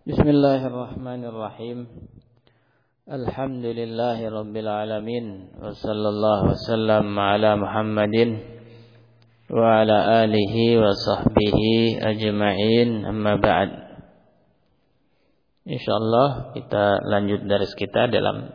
Bismillahirrahmanirrahim. Alhamdulillahi rabbil alamin. Wa sallallahu wasallam ala Muhammadin wa ala alihi wa sahbihi ajma'in. Amma ba'd. Insyaallah kita lanjut dari kita dalam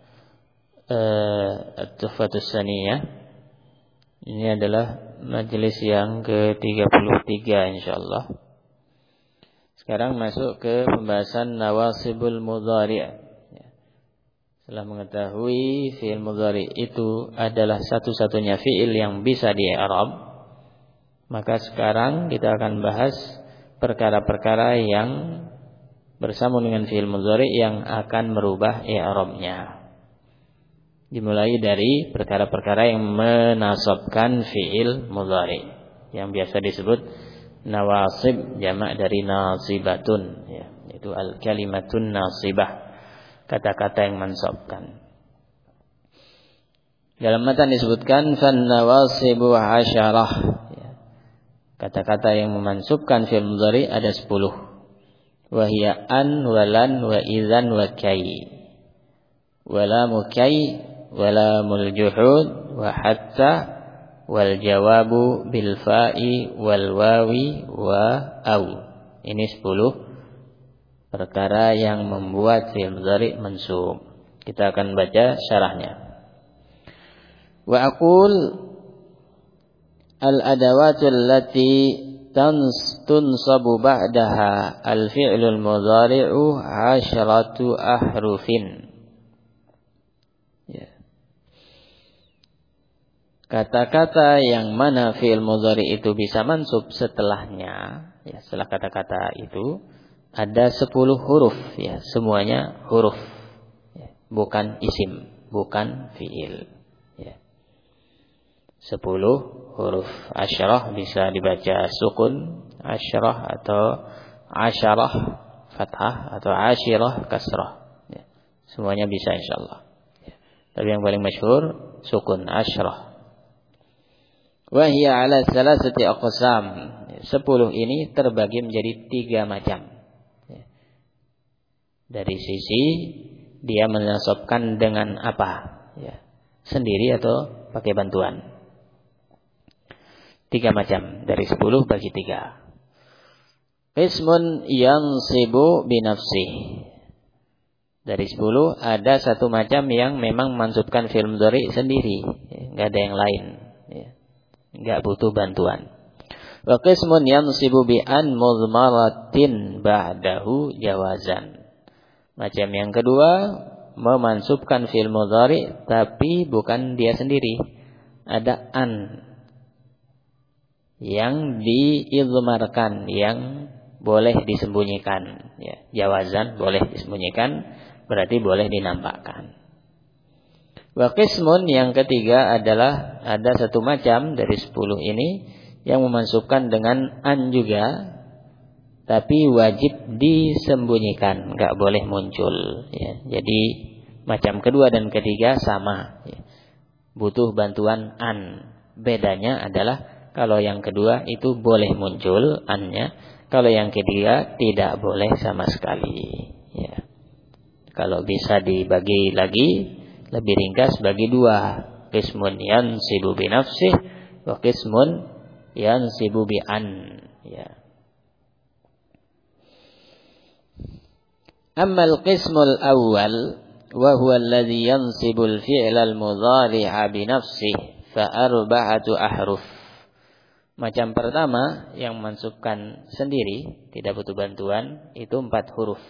At-Tuhfatus Saniyah. Ini adalah majelis yang ke-33 insyaallah. Sekarang masuk ke pembahasan nawasibul mudhari'. Setelah mengetahui fi'il mudhari' itu adalah satu-satunya fi'il yang bisa di-i'rab, maka sekarang kita akan bahas perkara-perkara yang bersama dengan fi'il mudhari' yang akan merubah i'rabnya. Dimulai dari perkara-perkara yang menasabkan fi'il mudhari', yang biasa disebut nawasib, jamak dari nasibatun, yaitu al-kalimatun nasibah, kata-kata yang mensabkan. Dalam matan disebutkan fan nawasibu 'asyarah, kata-kata yang memansubkan fi'il mudhari ada 10. Wa hiya an wa lan wa idzan wa kay. Wa lam kay wa lamul juhud wa hatta wal jawabu bil fa'i wal wawi wa au. Ini 10 perkara yang membuat fi'il mudhari mansub. Kita akan baca syarahnya. Wa aqul al adawatul lati tunsabu ba'daha al fi'lul mudhari'u 'asyratu ahrufin. Kata-kata yang mana fi'il mudhari itu bisa mansub setelahnya, setelah kata-kata itu ada 10 huruf, semuanya huruf, bukan isim, bukan fi'il. 10 huruf. Asyarah bisa dibaca sukun, asyarah atau asyarah fathah atau asyirah kasrah. Semuanya bisa insyaallah. Tapi yang paling masyhur sukun, asyarah. Wa hiya ala salasati aqsam. 10 ini terbagi menjadi 3 macam. Dari sisi dia menasabkan dengan apa? Sendiri atau pakai bantuan. 3 macam. Dari 10 bagi 3. Qismun yansibu binafsih. Dari 10 ada satu macam yang memang memansubkan fi'il mudhari sendiri, enggak ada yang lain, enggak butuh bantuan. Wa qismun yansibu bi an mudmaratin ba'dahu jawazan. Macam yang kedua memansubkan fi'il mudhari tapi bukan dia sendiri, ada an yang diidmarkan, yang boleh disembunyikan, jawazan boleh disembunyikan, berarti boleh dinampakkan. Wa qismun yang ketiga adalah ada satu macam dari 10 ini yang memansubkan dengan an juga, tapi wajib disembunyikan, enggak boleh muncul. Jadi macam kedua dan ketiga sama, butuh bantuan an. Bedanya adalah kalau yang kedua itu boleh muncul an-nya, kalau yang ketiga tidak boleh sama sekali. Kalau bisa dibagi lagi lebih ringkas bagi 2. Qismun yansibu bi nafsih wa qismun yansibu bi an. Amma al-qismul awwal wa huwa alladhi yansibu al-fi'la al-mudhari'a bi nafsihi fa arba'atu ahruf. Macam pertama yang memansubkan sendiri, tidak butuh bantuan, itu 4 huruf.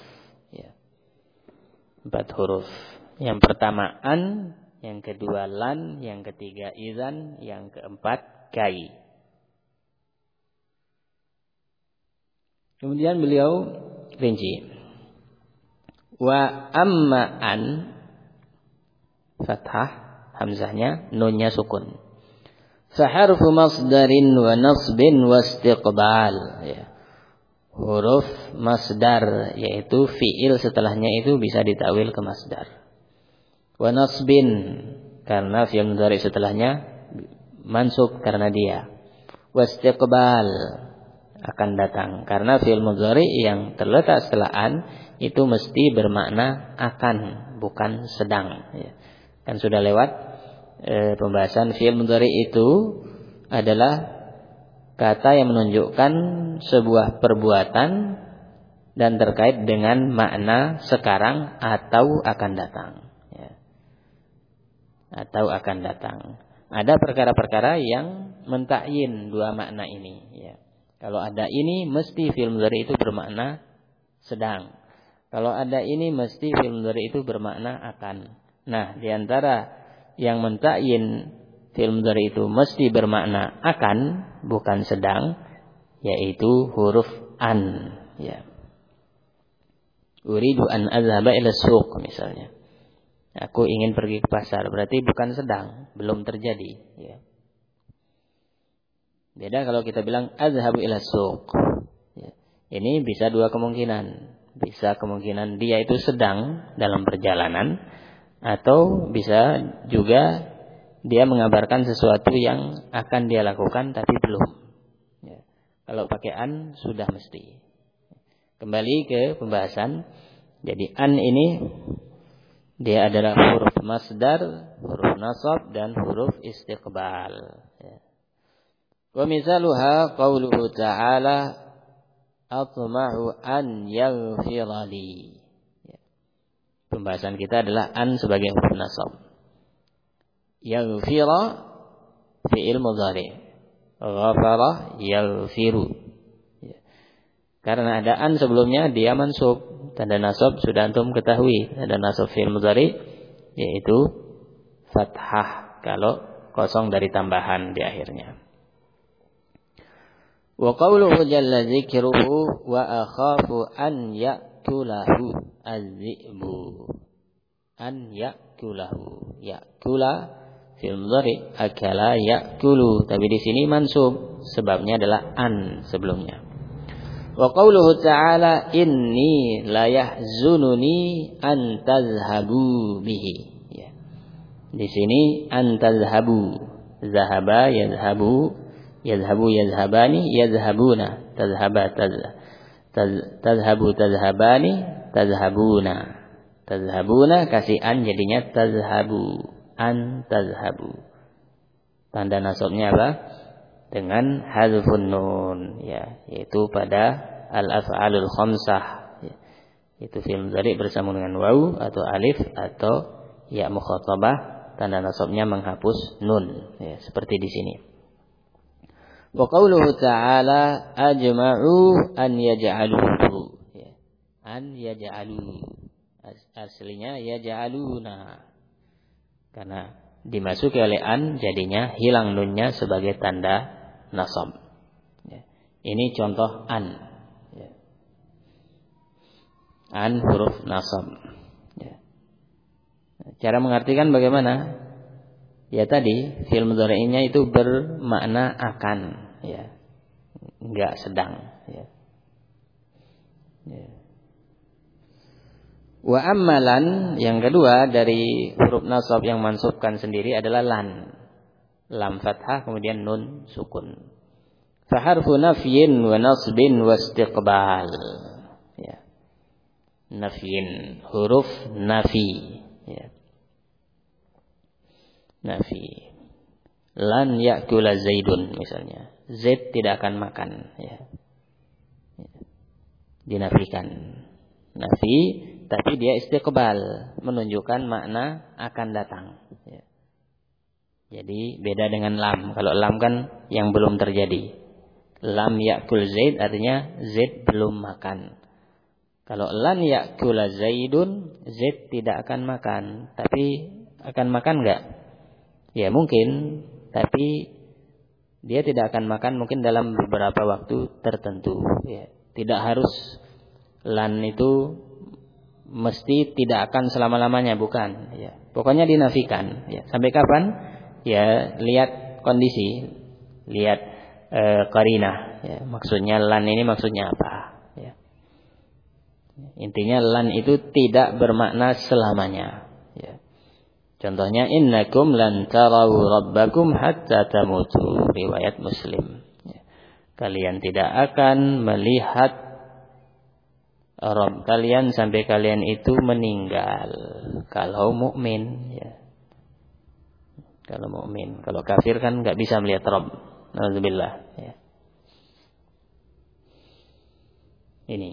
4 huruf. Yang pertama an, yang kedua lan, yang ketiga idzan, yang keempat kai. Kemudian beliau rinci. Wa amma an, fathah, hamzahnya, nunnya sukun. Faharfu masdarin wa nasbin wa istiqbal. Huruf masdar, yaitu fi'il setelahnya itu bisa ditakwil ke masdar. Wa nasbin, karena fi'il mudhari setelahnya mansub karena dia. Wa istiqbal, akan datang. Karena fi'il mudhari yang terletak setelah an itu mesti bermakna akan, bukan sedang. Ya. Kan sudah lewat pembahasan fi'il mudhari itu adalah kata yang menunjukkan sebuah perbuatan dan terkait dengan makna sekarang atau akan datang. Ya. Atau akan datang. Ada perkara-perkara yang mentakyin dua makna ini. Ya. Kalau ada ini mesti fi'il mudhari itu bermakna sedang. Kalau ada ini mesti fi'il mudhari itu bermakna akan. Nah, di antara yang mentakyin fi'il mudhari itu mesti bermakna akan, bukan sedang, yaitu huruf an. Ya. Uridu an azhaba ila suq misalnya. Aku ingin pergi ke pasar, berarti bukan sedang, belum terjadi. Ya. Beda kalau kita bilang azhabu ila suq. Ya. Ini bisa dua kemungkinan. Bisa kemungkinan dia itu sedang dalam perjalanan, atau bisa juga dia mengabarkan sesuatu yang akan dia lakukan tapi belum. Ya. Kalau pakai an sudah mesti. Kembali ke pembahasan. Jadi an ini dia adalah huruf masdar, huruf nasab, dan huruf istiqbal. Ya. Wa misaluha qauluhu ta'ala atma'u an yaghfira li. Ya. Pembahasan kita adalah an sebagai huruf nasab. Yaghfira fi'il mudhari. Ghafara yaghfiru. Ya. Karena ada an sebelumnya dia mansub. Tanda nasab sudah antum ketahui. Tanda nasab fi'il mudhari yaitu fathah kalau kosong dari tambahan di akhirnya. Wa qawluhu jalla dzikruhu wa akhafu an ya'kulahu az-zi'bu. An ya'kulahu. Ya'kula fi'il mudhari, akala ya'kulu. Tapi di sini mansub, sebabnya adalah an sebelumnya. Wa qawluhu ta'ala inni la yahzununi an tazhabu bihi. Ya. Di sini an tazhabu, zahaba yazhabu, yazhabu yazhabani, yazhabuna, tazhaba tazhabu tazhabani, tazhabuna. Tazhabuna kasih an jadinya tazhabu, an tazhabu. Tanda nasabnya apa? Dengan hadzfun nun, ya, yaitu pada al-af'alul khamsah, ya. Itu fi'il mudhari bersambung dengan waw atau alif atau ya mukhatabah, tanda nasabnya menghapus nun, ya, seperti di sini. Wa qauluhu ta'ala ajma'u an yaj'aluhu, ya. An yaj'alu, aslinya yaj'aluna. Karena dimasuki oleh an jadinya hilang nunnya sebagai tanda nasab. Ya. Ini contoh an. Ya. An huruf nasab. Ya. Cara mengartikan bagaimana? Ya tadi fi'il mudhari'nya itu bermakna akan. Ya. Enggak sedang. Ya. Ya. Wa ammalan yang kedua dari huruf nasab yang mansubkan sendiri adalah lan. Lam fathah kemudian nun sukun. Fa harfu nafyin wa nasbin wa istiqbal. Ya. Nafyin, huruf nafi. Ya. Nafi. Lan ya'kula Zaidun misalnya. Zaid tidak akan makan, ya. Dinafikan. Nafi, tapi dia istiqbal, menunjukkan makna akan datang. Ya. Jadi beda dengan lam. Kalau lam kan yang belum terjadi. Lam ya'kul Zaid artinya Zaid belum makan. Kalau lan ya'kula Zaidun, Zaid tidak akan makan. Tapi akan makan enggak? Ya mungkin, tapi dia tidak akan makan mungkin dalam beberapa waktu tertentu. Ya. Tidak harus lan itu mesti tidak akan selama-lamanya, bukan. Ya. Pokoknya dinafikan. Ya. Sampai kapan? Ya lihat kondisi, lihat qarinah. Ya. Maksudnya lan ini maksudnya apa? Ya. Intinya lan itu tidak bermakna selamanya. Ya. Contohnya innakum lan tarau rabbakum hatta tamutu, riwayat Muslim. Ya. Kalian tidak akan melihat Rabb kalian sampai kalian itu meninggal. Kalau mukmin, ya. Kalau mukmin, kalau kafir kan nggak bisa melihat Rabb. Nauzubillah. Ya. Ini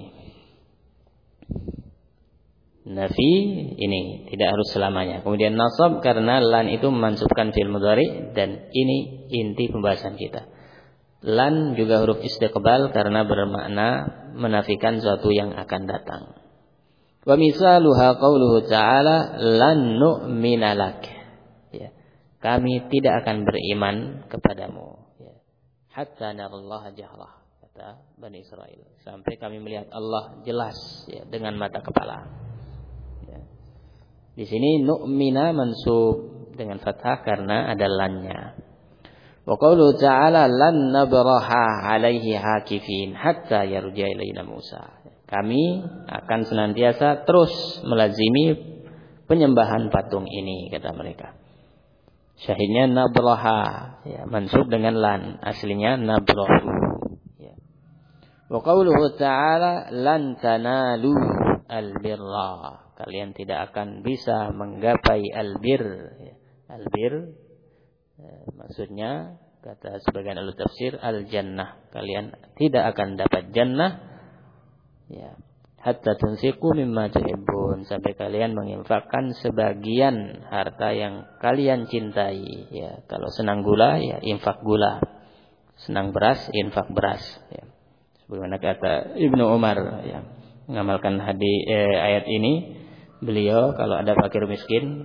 nafi, ini tidak harus selamanya. Kemudian nasab karena lan itu memansubkan fi'il mudhari, dan ini inti pembahasan kita. Lan juga huruf istiqbal karena bermakna menafikan sesuatu yang akan datang. Wa misaluha qauluhu ta'ala lan nu'mina lak. Ya. Kami tidak akan beriman kepadamu. Ya. Hatta narallaha jahrah, kata Bani Israel. Sampai kami melihat Allah jelas, ya, dengan mata kepala. Ya. Di sini nu'mina mansub dengan fathah karena ada lannya. Wa qauluhu ta'ala lan nabraha 'alaihi hakifin hatta yarji'a ilaina Musa. Kami akan senantiasa terus melazimi penyembahan patung ini, kata mereka. Syahidnya nabraha, ya, mansub dengan lan, aslinya nabrahu. Ya. Wa qauluhu ta'ala lan tanalu albirra. Kalian tidak akan bisa menggapai albir. Ya. Albir maksudnya kata sebagian ahli tafsir al-jannah. Kalian tidak akan dapat jannah, ya, hatta tunfiqu mimma tuhibbun, sampai kalian menginfakkan sebagian harta yang kalian cintai. Ya, kalau senang gula, ya infak gula. Senang beras, infak beras. Ya. Sebagaimana kata Ibnu Umar, ya, mengamalkan ayat ini, beliau kalau ada fakir miskin,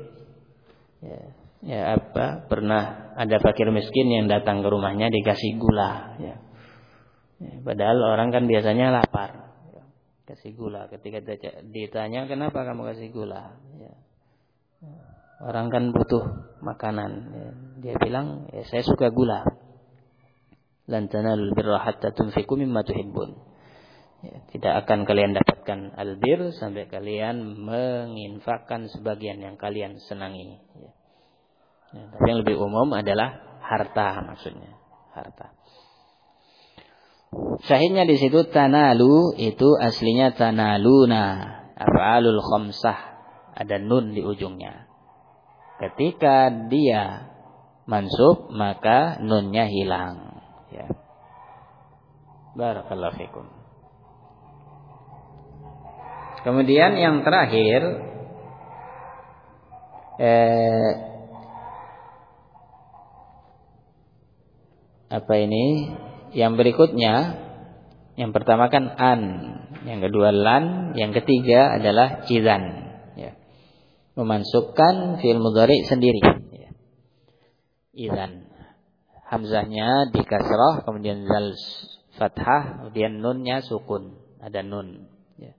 pernah ada fakir miskin yang datang ke rumahnya dikasih gula, ya. Padahal orang kan biasanya lapar, ya. Kasih gula. Ketika ditanya kenapa kamu kasih gula, ya. Orang kan butuh makanan, ya. Dia bilang, ya, saya suka gula. Lan tanalul birra hatta tunfiqu mimma tuhibbun. Ya, tidak akan kalian dapatkan albir sampai kalian menginfakkan sebagian yang kalian senangi, ya. Ya, tapi yang lebih umum adalah harta, maksudnya harta. Syahidnya di situ tanalu itu aslinya tanaluna, af'alul khamsah, ada nun di ujungnya. Ketika dia mansub maka nunnya hilang. Ya. Barakallahu fikum. Kemudian yang terakhir apa ini? Yang berikutnya, yang pertama kan an, yang kedua lan, yang ketiga adalah idzan, ya. Memansubkan fi'il mudhari sendiri, ya. Idzan. Hamzahnya di kasrah, kemudian zal fathah, kemudian nunnya sukun, ada nun, ya,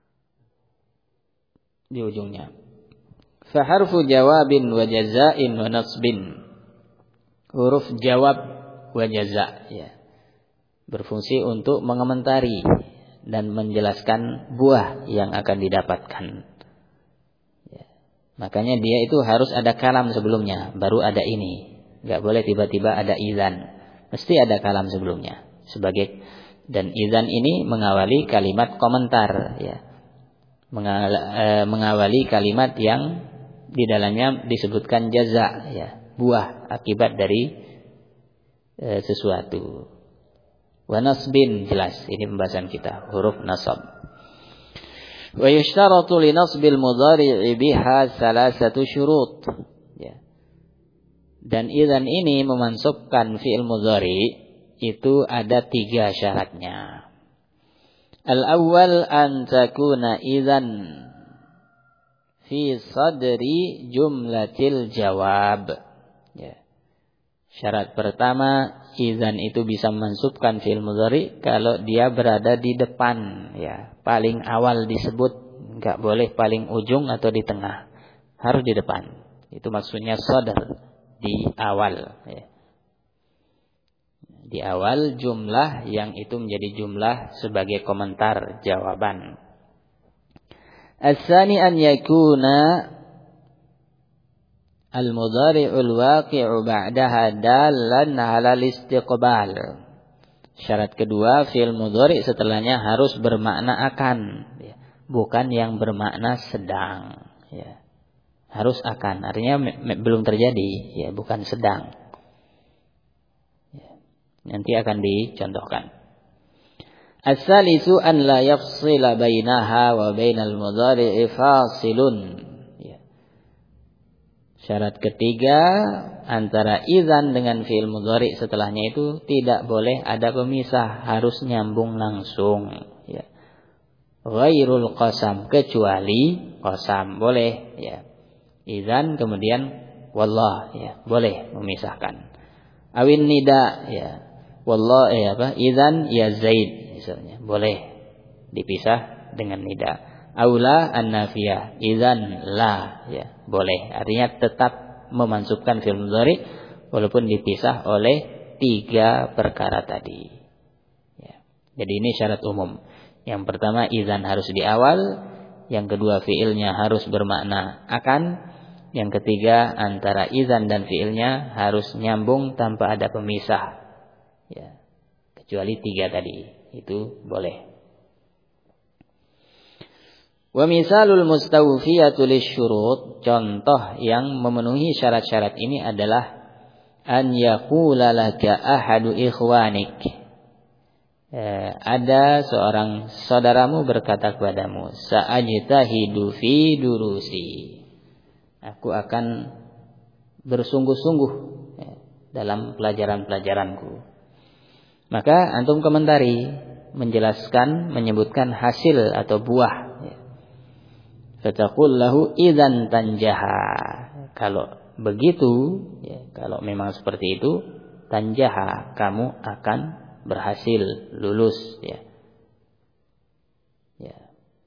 di ujungnya. Fa harfu jawabin wa jazain wa nasbin. Huruf jawab wa jaza, ya, berfungsi untuk mengomentari dan menjelaskan buah yang akan didapatkan. Ya. Makanya dia itu harus ada kalam sebelumnya, baru ada ini. Gak boleh tiba-tiba ada idzan, mesti ada kalam sebelumnya. Dan idzan ini mengawali kalimat komentar, ya, mengawali kalimat yang di dalamnya disebutkan jaza, ya, buah akibat dari sesuatu. Wa nasbin, jelas ini pembahasan kita, huruf nasab. Wa yushtaratu li nasbil mudhari'i biha salasatu syurut, ya. Dan idzan ini memansubkan fi'il mudhari itu ada 3 syaratnya. Al-awwal an takuna idzan fi sadri jumlatil jawab, ya. Syarat pertama, idzan itu bisa memansubkan fi'il mudhari kalau dia berada di depan, ya, paling awal disebut, enggak boleh paling ujung atau di tengah, harus di depan. Itu maksudnya sadr, di awal, ya. Di awal jumlah yang itu menjadi jumlah sebagai komentar jawaban. As-tsani an yakuna al-mudhari'ul waqi'u ba'daha dalan 'ala al-istiqbal. Syarat kedua, fi'il mudhari setelahnya harus bermakna akan, ya. Bukan yang bermakna sedang, ya. Harus akan, artinya belum terjadi, ya, bukan sedang. Ya. Nanti akan dicontohkan. As-salisu an la yafsila bainaha wa bainal mudhari'i fasilun. Syarat ketiga, antara idzan dengan fi'il mudhari setelahnya itu tidak boleh ada pemisah, harus nyambung langsung, ya. Ghairul qasam, kecuali qasam boleh, ya. Idzan kemudian wallah, ya, boleh memisahkan. Awin nida, ya. Wallah, idzan ya Zaid misalnya, boleh dipisah dengan nida. Aula an-nafiyah, idzan la, ya, boleh. Artinya tetap memansubkan fi'il mudhari walaupun dipisah oleh 3 perkara tadi. Ya. Jadi ini syarat umum. Yang pertama idzan harus di awal, yang kedua fi'ilnya harus bermakna akan, yang ketiga antara idzan dan fi'ilnya harus nyambung tanpa ada pemisah. Ya. Kecuali 3 tadi, itu boleh. Wa misalul mustawfiyatu lisyurut, contoh yang memenuhi syarat-syarat ini adalah an yaqula laka ahadu ikhwanik. Ada seorang saudaramu berkata kepadamu, sa'ajtahidu fi durusi. Aku akan bersungguh-sungguh, ya, dalam pelajaran-pelajaranku. Maka antum komentari, menjelaskan, menyebutkan hasil atau buah. Fataqul lahu idzan tanjaha. Kalau begitu, ya, kalau memang seperti itu, tanjaha, kamu akan berhasil, lulus, ya. Ya.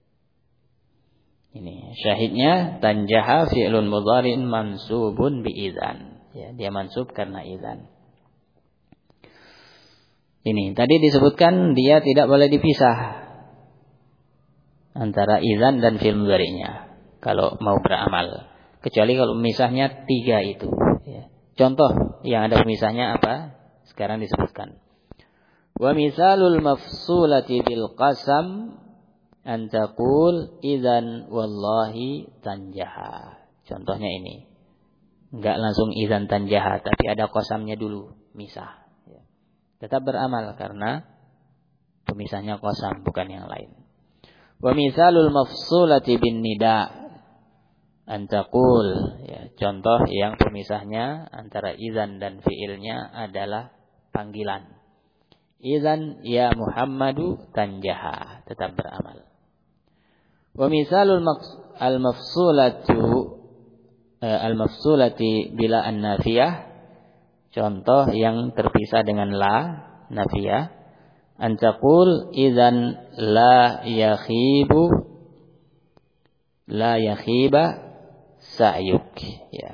Ini syahidnya, tanjaha fi'lun mudhari'un mansubun bi idzan. Ya, dia mansub karena idzan. Ini tadi disebutkan dia tidak boleh dipisah antara idzan dan fi'il mudhari'nya kalau mau beramal, kecuali kalau pemisahnya 3 itu, ya. Contoh yang ada pemisahnya apa? Sekarang disebutkan. Wa misalul mafsulati bil qasam an taqul idzan wallahi tanjaha. Contohnya ini. Enggak langsung idzan tanjaha, tapi ada qasamnya dulu, misah, ya. Tetap beramal karena pemisahnya qasam, bukan yang lain. Wa misalul mafsulati bin nida an taqul, ya, contoh yang pemisahnya antara idzan dan fiilnya adalah panggilan. Idzan ya Muhammadu tanjaha, tetap beramal. Wa misalul al-mafsulati bila an-nafiyah, contoh yang terpisah dengan la nafiyah. Antaqul idzan la yakhiba sa'yuk, ya.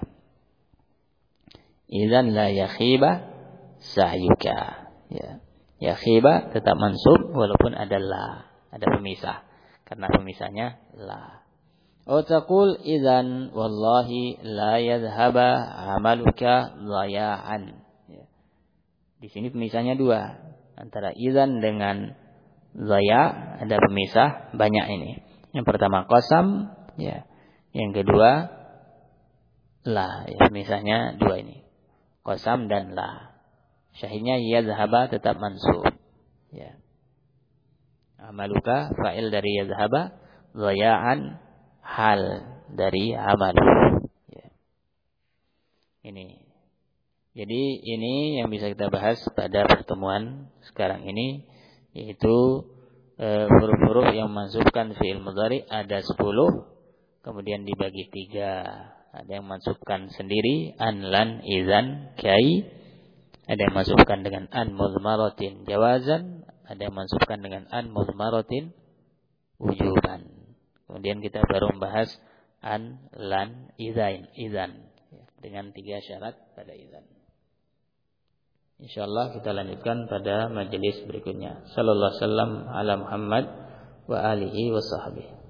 Idzan la yakhiba sa'yuka, ya. Yakhiba tetap mansub walaupun ada la, ada pemisah, karena pemisahnya la. Taqul idzan wallahi la yadhhaba amaluka dhaya'an, ya. Di sini pemisahnya 2. Antara idzan dengan dhaya ada pemisah banyak ini. Yang pertama qasam, ya. Yang kedua la, ya, pemisahnya 2 ini. Qasam dan la. Syahidnya yadhhaba tetap mansub, ya. Amaluka fa'il dari yadhhaba, dhaya'an hal dari amalu, ya. Ini. Jadi ini yang bisa kita bahas pada pertemuan sekarang ini, yaitu huruf-huruf yang mansubkan fi'il mudhari ada 10, kemudian dibagi 3. Ada yang mansubkan sendiri, an, lan, idzan, kai. Ada yang mansubkan dengan an mudmaratin jawazan, ada yang mansubkan dengan an mudmaratin wujuban. Kemudian kita baru membahas an, lan, idzan, dengan 3 syarat pada idzan. Insyaallah kita lanjutkan pada majelis berikutnya. Sallallahu alaihi wasallam ala Muhammad wa alihi wa sahbihi.